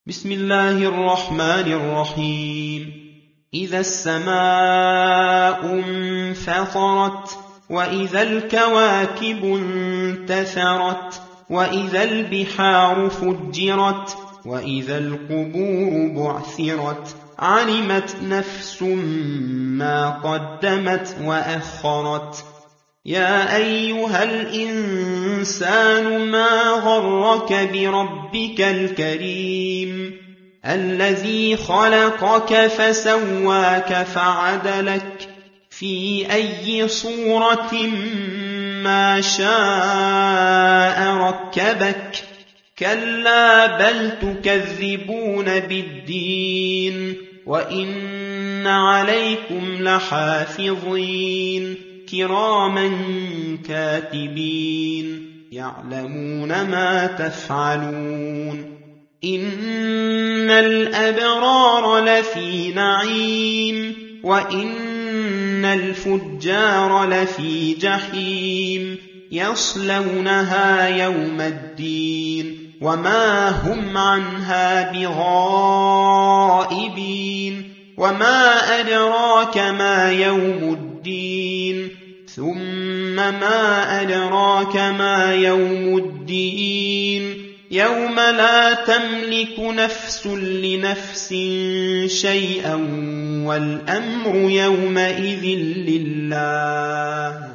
بسم الله الرحمن الرحيم. إذا السماء انفطرت وإذا الكواكب انتثرت وإذا البحار فجرت وإذا القبور بعثرت علمت نفس ما قدمت وأخرت. يا أيها الإنسان ما غرك بربك الكريم الذي خلقك فسواك فعدلك في أي صورة ما شاء ركبك. كلا بل تكذبون بالدين وإن عليكم لحافظين كراما كاتبين يعلمون ما تفعلون. إن الأبرار لفي نعيم وإن الفجار لفي جحيم يصلونها يوم الدين وما هم عنها بغائبين. وما أدراك ما يوم الدين ثم ما أدراك ما يوم الدين يوم لا تملك نفس لنفس شيئا والأمر يومئذ لله.